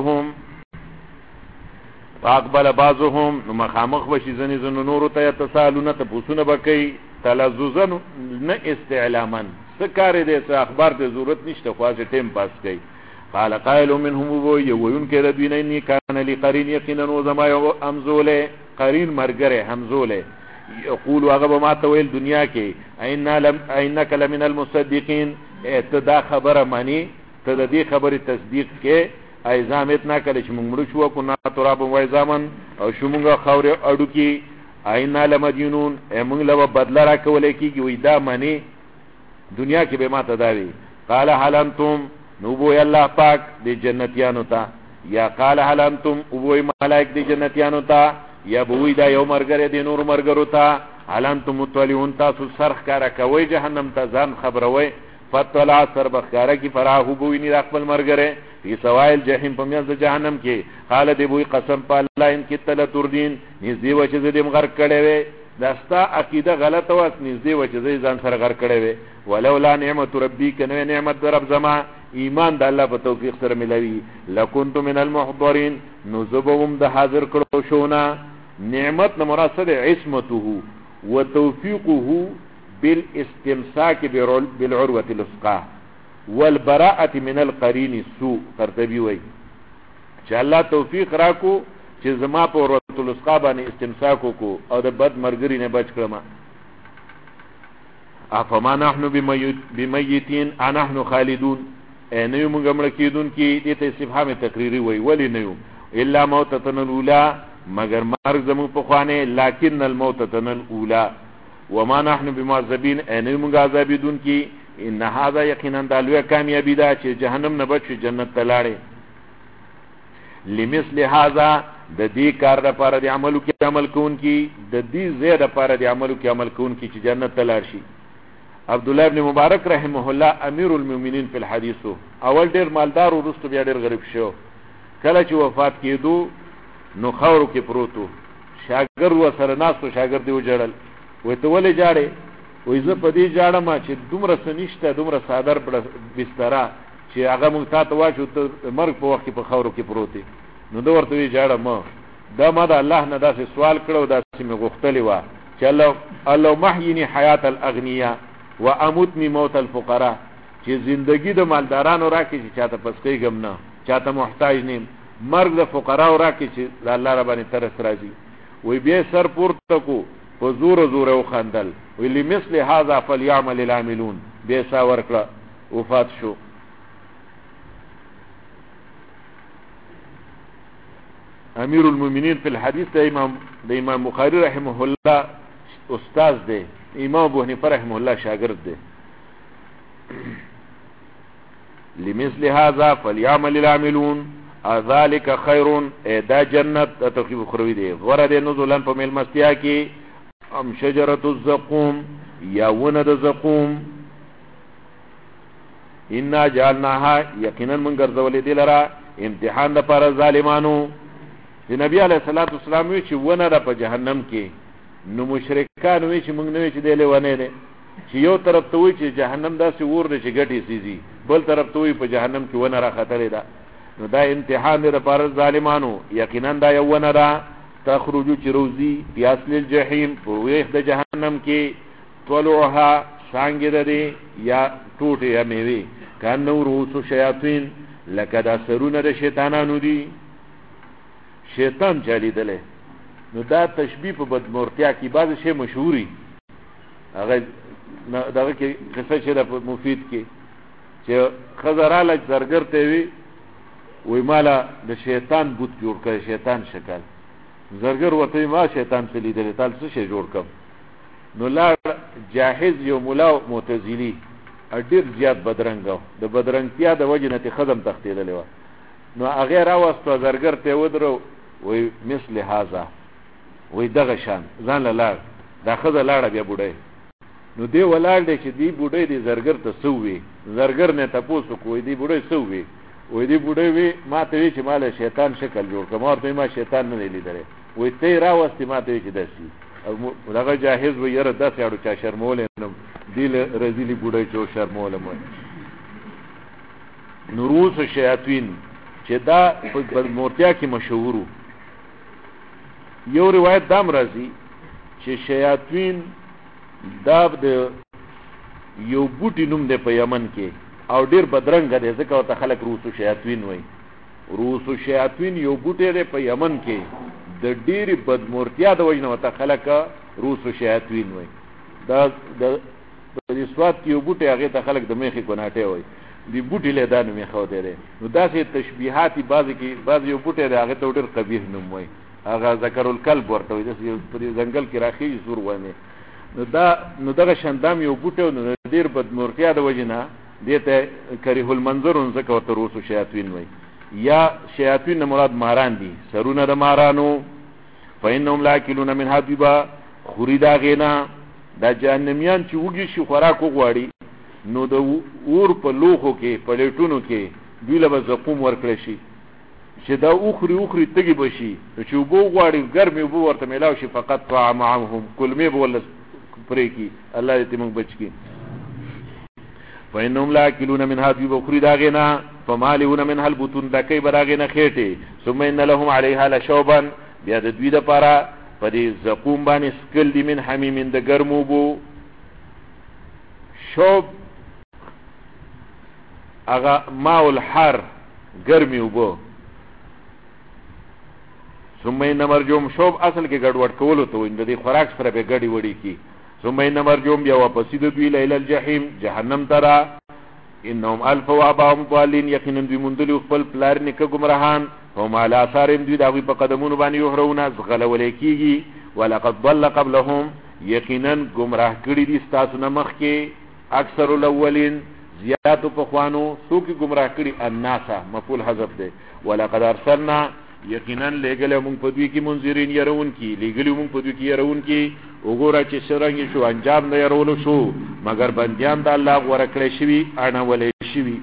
بعضهم نو مخامخ بشی زنی زنو نورو تا یتسالون تا پوسون بکی تلزوزن نه استعلامن سکاری دیسا اخبار دی ضرورت نشتا خواست ٹیم پاس کئی قال قائل منهم بوئی ویون که ردوین اینی کان لی قرین یقینا وزمای امزوله قرین مرگره همزوله یقول هغه ما ته ویل دنیا کې اینک لمن المصدقین ته دا خبره مانی ته د دې خبرې تصدیق کې ایزامتنا کله چې موږ مړ شو کو نا تراب و ایزامن او شومږه خاورې اډو کې اینا لمدینون موږ له بدل را کولای کیږي وې دا معنی دنیا کې به ما تداوی قال هل انتم نوبو الله پاک دې جنتیانو ته یا قال هل انتم ابو ملائک دې جنتیانو ته یا بوی دا یو مرګره دې نور مرګرو ته هل انتم متولون تاسو سرخ کارا کوي جهنم ته ځان خبروي فتلا سر بخاره کی فراهو بوی نی خپل مرګره فی سوائل جهنم په میاز جهنم کې قال دې بوی قسم په الله ان کې تل تردین نږدې و چې دې مغر کړي وي داستا عقیده غلطه و نږدې و چې ځان سره غر کړي وي ولولا نعمت ربی کنه نعمت رب زما ایمان د الله په توفیق سره ملوي لکنت من المحضرین نذبهم د حاضر کړو شونا نعمت نه مراد عصمته وتوفيقه بالاستمساك بالعروة الوثقى والبراءة من القرين السوء قرطبي وي چې الله توفیق راکو چې زما په عروة الوثقى باندې استمساک کو او د بد مرګري نه بچ کړم افما نحن بمیتین انحن خالدون نه یو موږ مړ کیدون کی دې ته استفهام تقریری وي ولی نه یو الا موتتنا الاولى مگر مرگ زمون په خوانه لکن الموتتنا الاولى وما نحن بمعذبين ان موږ عذابیدون کی ان هذا یقینا دالوه کامیابی ده چې جهنم نه بچو جنت ته لاړې لمثل هذا د دې کار لپاره د عملو کې عمل کون کی د دې زیاده لپاره د عملو کې عمل کون کی چې جنت ته لاړ شي عبد الله ابن مبارک رحمه الله امیر المؤمنین فی الحديث اول ډیر مالدار او وروسته بیا ډیر غریب شو کله چې وفات کېدو نو خاورو کې پروتو شاګر و سره ناسو شاګرد یو جړل وې ته ولې جاړې وې زه په دې جاړم چې دومره سنشته دومره صادر بستر چې هغه مونږ ته واچو ته مرګ په وخت په خاورو کې پروتي نو دا ورته وی جاړم دا ما د الله نه داسې سوال کړو داسې مې غوښتلی و چې الله محینی حیات الاغنیاء واموتنی موت الفقراء چې زندگی د مالدارانو راکې چې چاته پسکېږم نه چاته محتاج نیم مرګ د فقراو راکې چې الله رب باندې ترس راځي وی بیا سر پورته کو په زور زور او خندل وی لمثل هذا فليعمل العاملون بیا سا ورکړه وفات شو امیر المؤمنین فی الحديث د امام بخاری رحمه الله استاد دی امام ابو حنیفه رحمه الله شاگرد دی لمثل هذا فليعمل العاملون ذلك خير دا جنت توقیف اخروی دی ورد نزولن په ملمستیا کې ام شجره الزقوم یا ونه د زقوم ان جعلناها یقینا من ګرځولې دي لرا امتحان د پر ظالمانو چې نبی علیہ الصلوۃ والسلام وی چې ونه را په جهنم کې نو مشرکان وی چې موږ نه وی چې دی ونه نه چې یو طرف ته وی چې جهنم داسې ور دي چې ګټي سيزي بل طرف ته وی په جهنم کې ونه را خطرې ده نو دا امتحان دی پر ظالمانو یقینا دا یو ونه را تخرجو چې روزي بیاسل الجحیم په ویخ د جهنم کې طلوعها څنګه ده یا ټوټه یا میوي کانو روسو شیاطین لکه دا سرونه د شیطانانو دي شیطان چالي دله نو دا تشبیه په بدمورتیا کې بعض شی مشهوري هغه دغه کې قصه چې د مفید کې چې خزراله زرګر ته وی وی مالا د شیطان بوت جوړ کړي شیطان شکل زرګر وته ما شیطان څه لیدل تل څه شی جوړ کړ نو لا جاهز یو مولا معتزلی اډیر زیات بدرنګو د بدرنګتیا د وجه نه خدم تختیدل و نو هغه راوستو زرګر ته ودرو وی مثل هاذا وی دغه شان ځان لاله دا خزه لاړه بیا بوډای نو دی ولاړ دی چې دی بوډای دی زرګر ته سووي زرګر نه تاسو کوی دی بوډای سووي وې دی بوډای وی ما ته وی چې مال شیطان شکل جوړ کړم ورته ما شیطان نه لیدل وې ته راوستي ما ته وی چې داسي او هغه جاهز و یره داسې اړو چا شرمول نه دی رزيلي بوډای چې شرمول مو نوروس شیاطین چې دا په مورتیا کې مشهورو یو روایت دام راځي چې شیاطین دا د یو بوټي نوم دی په یمن کې او ډیر بدرنګ دی ځکه ورته خلک روسو شیاطین وایي روسو شیاطین یو بوټی دی په یمن کې د ډیرې بدمورتیا د وجه نه ورته خلک روسو شیاطین وایي دا د په دې سواد کې یو بوټي هغه ته خلک د میخي کوناټه وای دی بوټي له دانو میخو دی نو داسې تشبیهات بعضی کې بعضی یو بوټي هغه ته ډېر قبیح نوم وای هغه ذکر الکلب ورته وای د په ځنګل کې راخي زور ونه نو دغه شندام یو بوټي نو ډېر بدمورتیا د وجنه دته کریه المنظر ذکر ورته روسو شیاطین وای یا شیاطین مراد ماران دي سرونه د مارانو فإنهم لاکلون من حبیبا خریدا غینا دا جهنميان چې وږي شي خوراک وغواړي نو د اور په لوخو کې پلیټونو کې دوی له زقوم ورکړي شي چې دا اوخري تګي بشي چې وبو غواړي ګرمي وبو ورته ملاو شي فقط طعام معهم کلمه بول پرې کی الله دې موږ بچ کی فإنهم لاکلون من حبیبا خریدا غینا فمالون منها البطون دکې براغنه خېټه ثم ان لهم عليها لشوبا بیا د دوی د پاره په دې زقوم باندې سکل دي من حمیم د ګرمو بو شوب اغه ماء الحر ګرمي وبو ثم ان مرجوم شوب اصل کې ګډوډ کولو ته ویني د خوراک سره به ګډي وړي کی ثم ان مرجوم بیا واپس د دوی لیل الجحیم جهنم ترا انهم الفوا اباهم ضالين یقینا دوی مندل خپل پلار نکه گمراهان هم على اثارهم دوی دغه په قدمونو باندې یهرون زغل ولیکيږي ولقد ضل قبلهم یقینا گمراه کړي دي تاسو نه مخ کې اکثر الاولین زیات په خوانو څوک گمراه کړي الناس مفعول حذف ده ولقد ارسلنا یقینا لګل موږ په دوی کې منذرین يرون کې لګل موږ په دوی کې يرون کې وګوره چې شرنګ شو انجام نه يرول شو مگر بنديان د الله ورکړې شوی انا ولې شوی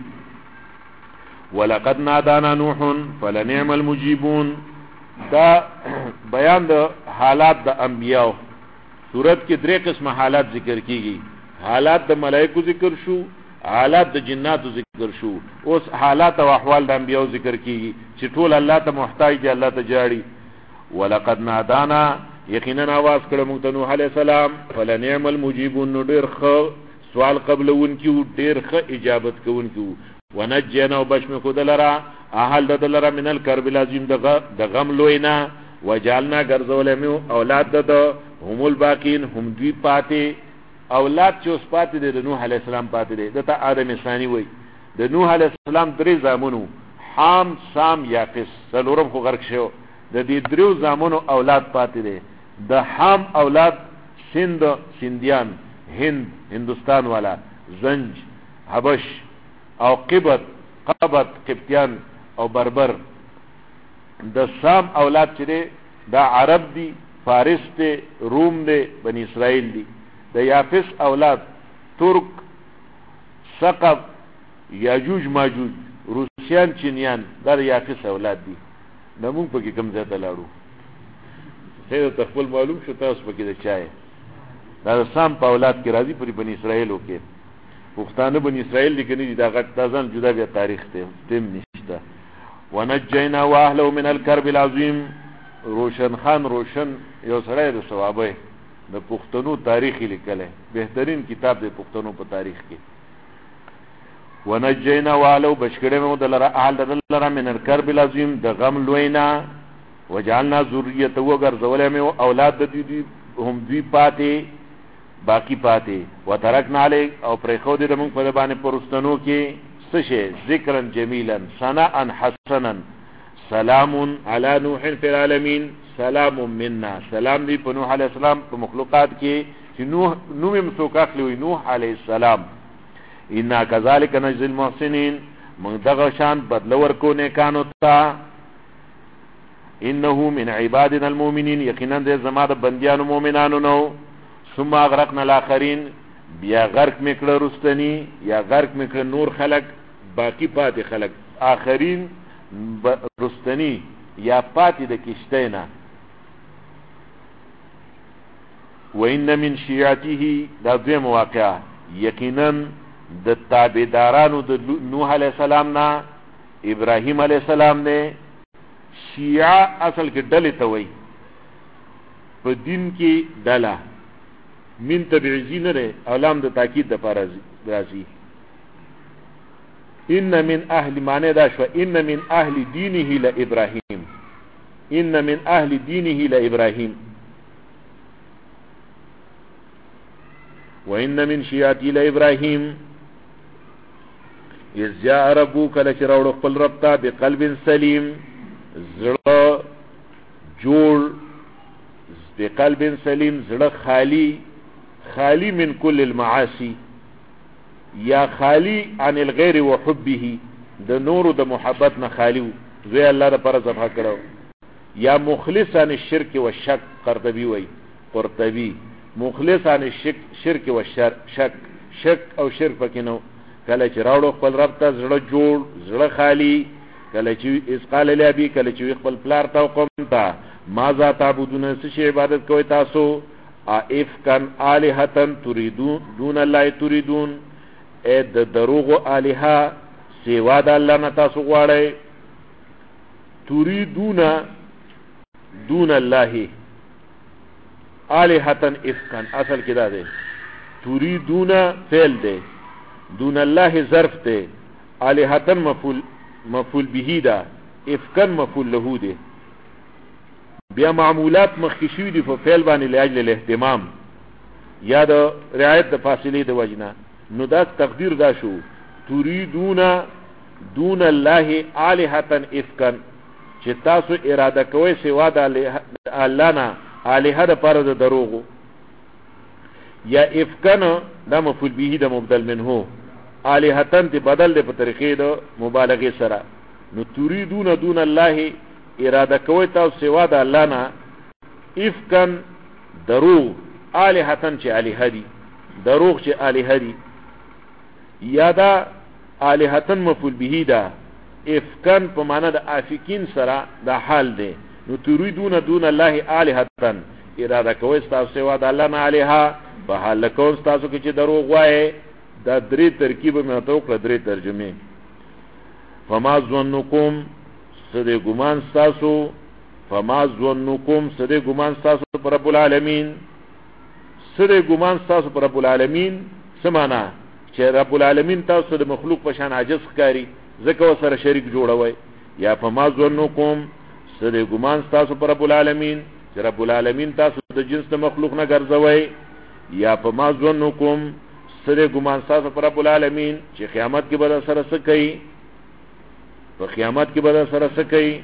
ولقد نادانا نوح فلنعم المجيبون دا بیان د حالات د انبیاء صورت کې درې قسمه حالات ذکر کیږي حالات د ملائکو ذکر شو حالات د جناتو ذکر شو اوس حالات او احوال د انبیاء ذکر کیږي چې ټول الله ته محتاج دي الله ته جاړي ولقد نادانا یقینا आवाज کړه موږ ته نوح علی السلام فلنعم المجيبون ډیر خو سوال قبلون کیو ډیر خو اجابت کوون کیو ونجینا وبشم خدلرا اهل دلرا من الكرب العظیم د غم لوینا وجعلنا غرزولمو اولاد د هم الباقین هم دوی پاتې اولاد چې اوس پاتې د نوح علی السلام پاتې دي دته آدم ثانی وای د نوح علی السلام درې زامنو حام سام یافس څلورم خو غرق شو د دې درو زامنو اولاد پاتې دي د حام اولاد سندیان هندوستان والا زنج حبش او قبط قبطیان او بربر د سام اولاد چې دي دا عرب دي فارس دي روم دي بني اسرائیل دي د یافس اولاد ترک ثقب یاجوج ماجوج روسیان چینیان دا یافس اولاد دي نمون پکې کم ځای ته لاړو خیر تخپل معلوم شو تاسو پکې د چای دا سام په اولاد کې راځي پر بني اسرائیلو کې پښتانه بني اسرائیل دي کني دا غټ تازان جدا بیا تاریخ ته تم نشته ونجینا واهله من الكرب العظیم روشن خان روشن یو سره د ثوابه د پښتنو تاریخي لیکل بهترین کتاب د پښتنو په تاریخ کې ونجینا واهله بشکړه مو دلره اهل دلره من الكرب العظیم د غم لوینا وجعلنا ذریته وغرزولهم اولاد د دې هم دوی پاتې باقی پاتې وترکنا علی او پر خو دې موږ په باندې پرستانو کې سشه ذکرن جمیلا ثناء حسنا سلام علی نوح فی العالمین سلام منا سلام دی په نوح علی السلام په مخلوقات کې چې نوح مسوک اخلي نوح علی السلام ان کذالک نجزی المحسنین موږ دغه شان بدل ورکو نیکانو ته انه من عبادنا المؤمنین یقینا دې زما د بندیانو مؤمنانو نو ثم اغرقنا الاخرین بیا غرق میکړه رستنی یا غرق میکړه نور خلق باقی پاتې خلق آخرین رستنی یا پاتې د کشته نه وان من شیعته دا دوی مواقع یقینا د تابعدارانو د نوح علیہ السلام نه ابراهیم علیہ السلام نه شیعه اصل کې ډلې ته وای په دین کې ډله من تبعیزین نه علام د تاکید د فارزی راځي ان من اهل معنی دا شو ان من اهل دینه لابراهیم ان من اهل دینه لابراهیم وان من شیاتی لابراهیم اذ جاء ربک لشراو خپل رب ته بقلب سلیم زړه جوړ بقلب سلیم زړه خالی من كل المعاصي یا خالی عن الغیر وحبه د نور د محبت نه خالی زوی الله د پر صفه کړو یا مخلص عن الشرك والشك قرطبي وای قرطبي مخلص عن الشرك والشك شک او شرک پکې نو کله چې راوړو خپل رب ته زړه جوړ زړه خالی کله چې اسقال لابي کله چې خپل پلار ته قوم ته ماذا تعبدون څه شی عبادت کوي تاسو افکن الہتن تريدون دون الله تريدون اے د دروغ الها سیوا د الله نه تاسو غواړئ تريدون دون الله الہتن افکن اصل کې دا دی تريدون فعل دی دون الله ظرف دی الہتن مفعول به دا افکن مفعول له دی بیا معمولات مخکشوی دی فعل باندې لاجل الاهتمام یا د رعایت د فاصله د وجنه نو دا تقدیر دا شو تريدون دون الله الہتن افکن چې تاسو اراده کوئ سوا د الله نه الہ د پر د دروغو یا افکن دا مفعول به د مبدل منه الہتن ته بدل دی په طریقې د مبالغه سره نو تريدون دون الله اراده کوي تاسو سوا د الله نه افکن دروغ الہتن چې الہ دی دروغ چې الہ دی یا دا الہتن مفعول به دا افکن په معنا د افکین سره دا حال دی نو تريدون دون الله الہتن اراده کوي تاسو سوا د الله نه الہ په حال کوم تاسو کې چې دروغ وایي دا درې ترکیب مې ته وکړه درې ترجمه فما ظنکم سده ګمان تاسو فما ظنکم سده ګمان تاسو پر رب العالمین سده ګمان تاسو پر رب العالمین سمانا چې رب العالمین تاسو د مخلوق په شان عاجز ښکاری ځکه سره شریک جوړوي یا فما ظنکم سده ګمان تاسو پر رب العالمین چې رب العالمین تاسو د جنس د مخلوق نه ګرځوي یا فما ظنکم سره ګمان تاسو پر رب العالمین چې قیامت کې به سره څه کوي په قیامت کې به سره څه کوي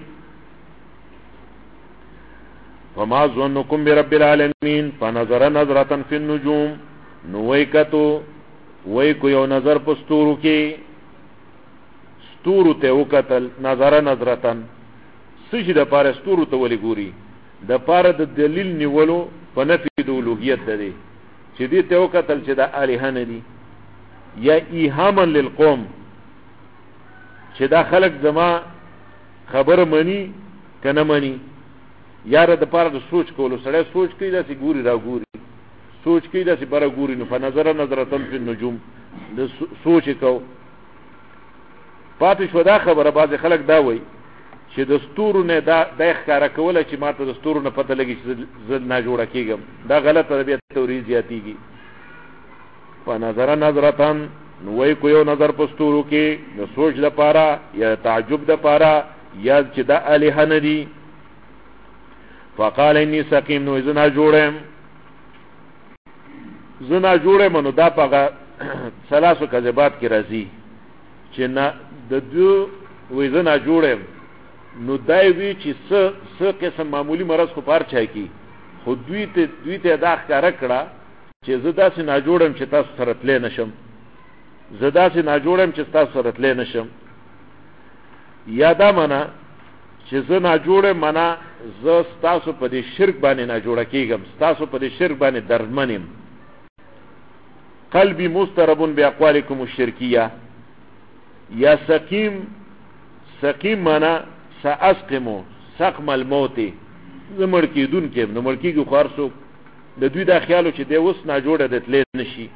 فما ظنکم برب العالمین فنظر نظرة فی النجوم نو ویکتو ویکو یو نظر په ستورو کې ستورو ته وکتل نظر نظرتن سشي د پاره ستورو ته ولي ګوري د پاره د دلیل نیولو په نفي د اولوهیت ده چې دې ته وکتل چې د الہ نه دي یا ایهاما للقوم چې دا خلق زما خبر منی کنه منی یاره د پاره د سوچ کولو سره سوچ کوي دا سي ګوري را ګوري سوچ کوي دا سي بره ګوري نو فنظر نظرتن فی النجوم د سوچ کو پاتې شو دا خبره باز خلق دا وای چې د ستورو نه دا د ښکارا کوله چې ماته د ستورو نه پته لګي چې زد نه جوړه کیږم دا غلطه طبيعت توري زیاتیږي فنظر نظرتن نو وای کو یو نظر په ستورو کې د سوچ لپاره یا تعجب لپاره یا چې دا الہ نه دي فقال اني سقيم نو زنا جوړم نو دا په ثلاثه کذبات کې راځي چې نه د دو وې زنا جوړم نو دای وی چې څه قسم معمولی مرض خو پار چای کی خو دوی ته دا ښکارا کړه چې زدا سي نه جوړم چې تاسو سره تلې نشم زدا سي نه جوړم چې تاسو سره تلې نشم یادا معنا چې زه نه جوړم معنا زه تاسو په دې شرک باندې نه جوړه کیږم تاسو په دې شرک باندې دردمنم قلبي مسترب باقوالكم الشركيه یا سقیم معنا ساسقمو سقم الموت زمړ کیدون کې نو مړ کیږي خارسو د دوی دا خیالو چې د اوس نه جوړه د تل نشي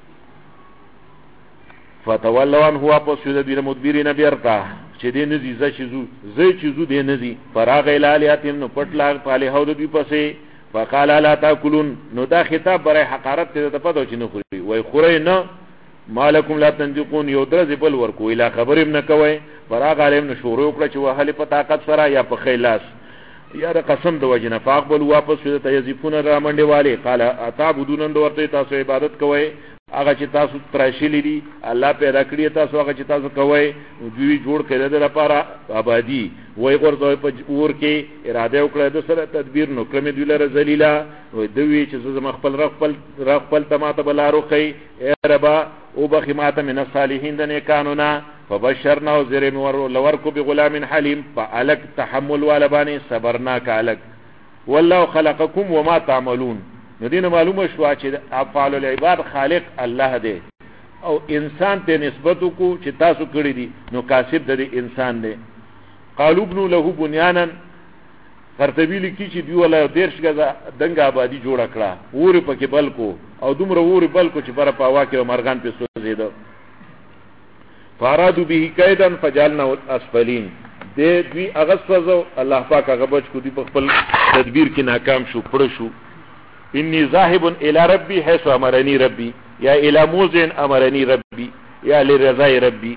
فتولوا ان هو پس د دې مدبرین بیرته چې دې نزي زې چیزو دې نزي فراغ الالیاتم نو پټلا پاله هو د دوی پسې فقال لا تاكلون نو دا خطاب برای حقارت ته پدو چې نه خوري وای خوري نه مالکم لا تنجقون یو درځ بل ورکو اله خبرم نه کوي فراغ علم نو شروع کړ چې وهله په طاقت سره یا په خیلاس یا د قسم د وجنه فاقبل واپس ته یذفون را منډه والے قال اتعبدون اند ورته تاسو عبادت کوئ هغه چې تاسو تراشلې دي الله پیدا کړی تاسو هغه چې تاسو کوئ دوی جوړ کړی د لپاره آبادی وای ورته په اور کې اراده وکړه د سره تدبیر نو کړم دوی لره ذلیلا وای دوی چې زما خپل تماته بلارو کوي ای ربا او بخی ماته من الصالحین د نیکانونا فبشرنا وزرم لورکو بغلام حلیم فالک تحمل والبانی صبرناک الک والله خلقکم وما تعملون ندین معلومه شو چې افعال العباد خالق الله دی او انسان ته نسبت کو چې تاسو کړی دي نو کاسب د انسان دی قالوا ابنوا له بنيانا قرطبی لیکي چې دی ولا دیرش غزا دنګ آبادی جوړ کړه ور په کې بلکو او دومره ور بلکو چې پر پاوا کې مرغان په سوزیدو فارادو به کیدن فجعلنا الاسفلین دې دوی اغسفزو الله پاک هغه بچ کو دی په خپل تدبیر کې ناکام شو پړ شو انی ذاهب الى ربی حيث امرني ربی یا الى موزن امرني ربی یا لرضای ربی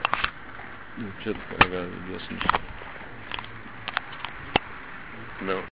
No.